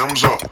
hands up.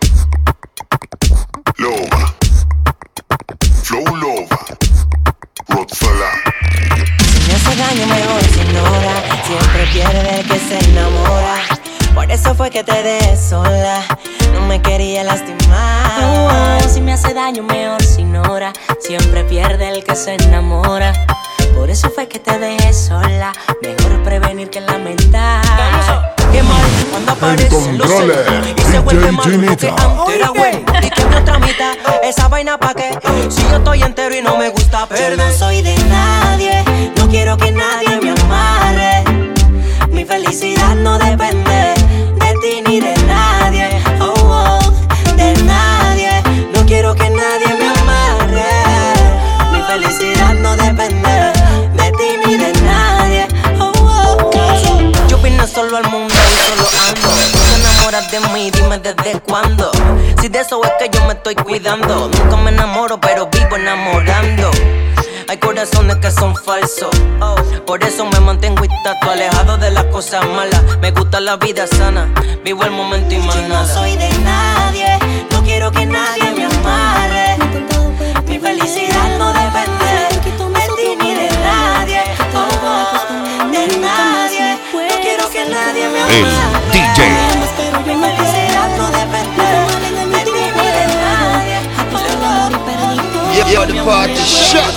Lova. Flow Lova. Rottfella. Si me hace daño mejor se ignora. Siempre pierde el que se enamora. Por eso fue que te dejé sola. No me quería lastimar. Si me hace daño mejor se ignora. Siempre pierde el que se enamora. Por eso fue que te dejé sola. Mejor prevenir que lamentar. Qué mal cuando aparecen los celos y se vuelve malo lo que antes era bueno. Y que mi otra mitad, esa vaina pa' qué. Si yo estoy entero y no me gusta perder. Yo no soy de nadie, no quiero que nadie me amarre. Mi felicidad no depende de ti ni de nadie. Oh, oh, de nadie. No quiero que nadie me amarre. Mi felicidad no depende de ti ni de nadie. Oh, oh, oh. Yo vine solo al mundo y solo ando. Tú te enamoras de mí, dime desde cuándo. Si de eso es que yo me estoy cuidando. Nunca me enamoro, pero vivo enamorando. Hay corazones que son falsos. Por eso me mantengo intacto, alejado de las cosas malas. Me gusta la vida sana, vivo el momento y más Yo nada. no soy de nadie, no quiero que nadie me amarre. Mi felicidad no depende de ti ni de nadie. Oh, oh, de nadie. No quiero que nadie me amarre. El DJ. Mi felicidad no depende de ti ni de nadie. Yo, the party shot.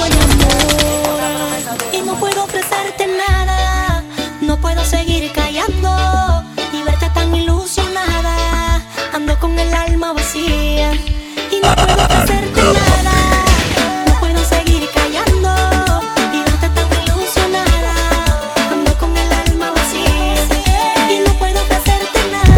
Y no puedo ofrecerte nada. No puedo seguir callando y verte tan ilusionada. Ando con el alma vacía y no puedo ofrecerte nada. No puedo seguir callando y verte tan ilusionada. Ando con el alma vacía y no puedo ofrecerte nada.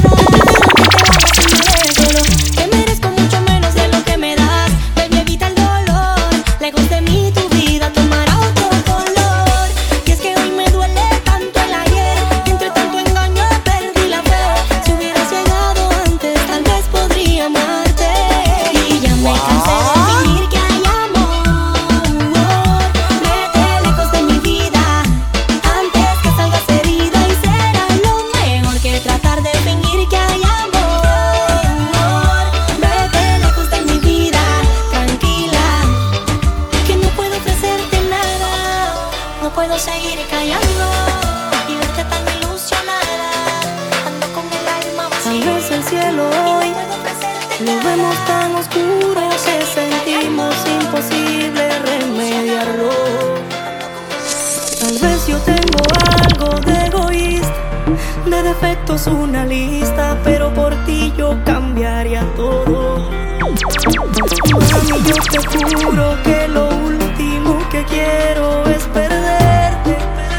Solo que merezco mucho menos de lo que me das. Baby, evita el dolor. Lejos de mí tu vida tomará otro color. Y es que hoy me duele tanto el ayer. Entre tanto engaño perdí la fe. Si hubieras llegado antes, tal vez podría amarte. Y ya me cansé de fingir que hay amor. Vete lejos de mi vida antes que salgas herida. Y será lo mejor que tratar de fingir que hay amor. Vete lejos de mi vida, tranquila, que no puedo ofrecerte nada. No puedo seguir callando y verte tan ilusionada. Ando con el alma vacía. Tal vez el cielo hoy lo vemos tan oscuro que sentimos imposible remediarlo. Tal vez yo tengo algo de egoísta, de defectos una lista, pero por ti yo cambiaría todo. Mami, yo te juro que lo último que quiero es perderte.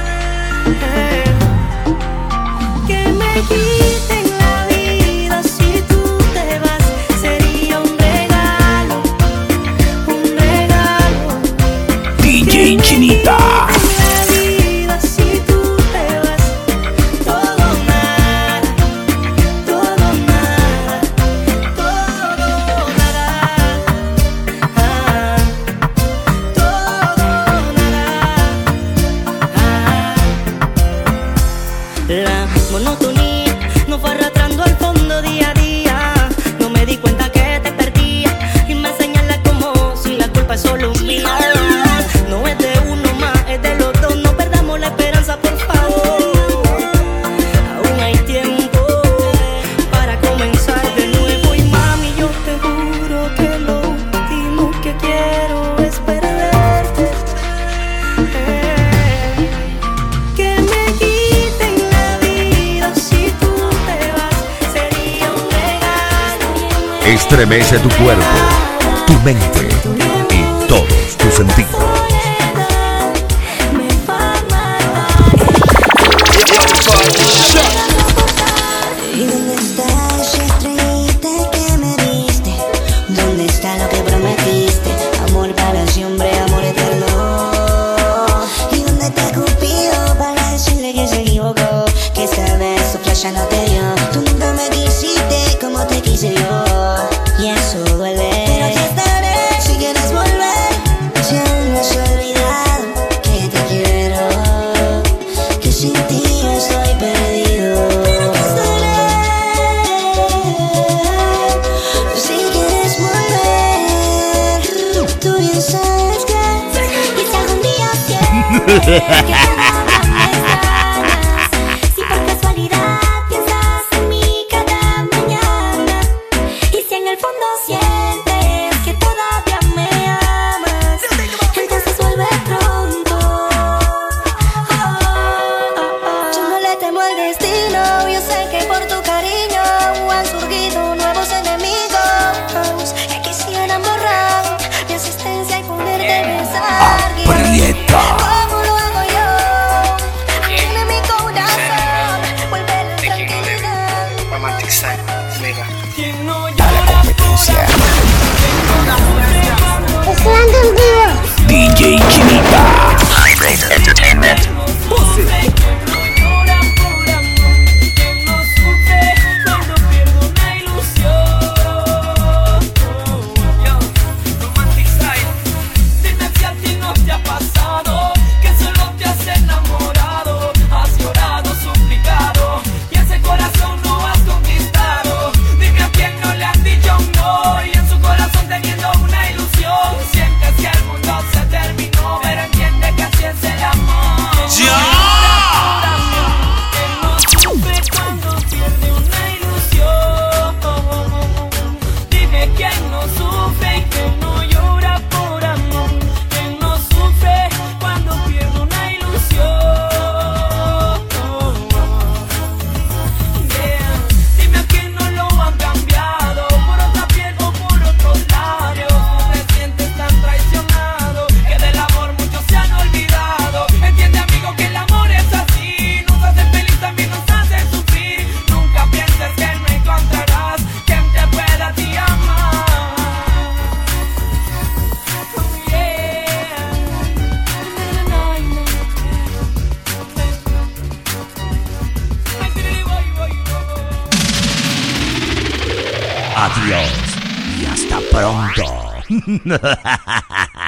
Que me quiten la vida si tú te vas, sería un regalo, un regalo. DJ Chinita. La vida si tú te vas, todo nada, todo nada, todo nada, todo nada. La monotonía nos fue arrastrando al fondo día a día. No me di cuenta que te perdía y me señala como si la culpa es solo mía. No es de uno más, es de los dos. No perdamos la esperanza, por favor. Aún hay tiempo para comenzar de nuevo. Y mami, yo te juro que lo último que quiero es perderte. Que me quiten la vida si tú te vas, sería un regalo. Estremece tu cuerpo, tu mente y todos tus sentidos. Me va a matar. Yo, the party shot. ¿Y dónde está esa estrellita que me diste? ¿Dónde está lo que prometiste? Amor para siempre, amor eterno. ¿Y dónde está Cupido para decirle que se equivocó? Que esta vez su flecha no te dio. Tú nunca me quisiste como te quise yo. Y eso duele. Pero aquí estaré si quieres volver. Si aún no que todavía me extrañas. Si por casualidad piensas en mí cada mañana, y si en el fondo sientes que todavía me amas, entonces vuelve pronto. Yo no le temo al destino, yo sé que por tu cariño han surgido nuevos enemigos que quisieran borrar mi existencia y poderte besar. ¿Cómo lo hago yo? Tiene mi corazón, vuelve la tranquilidad. Romantic Style, mega. DJ Chimita. Great Entertainment. Adiós y hasta pronto.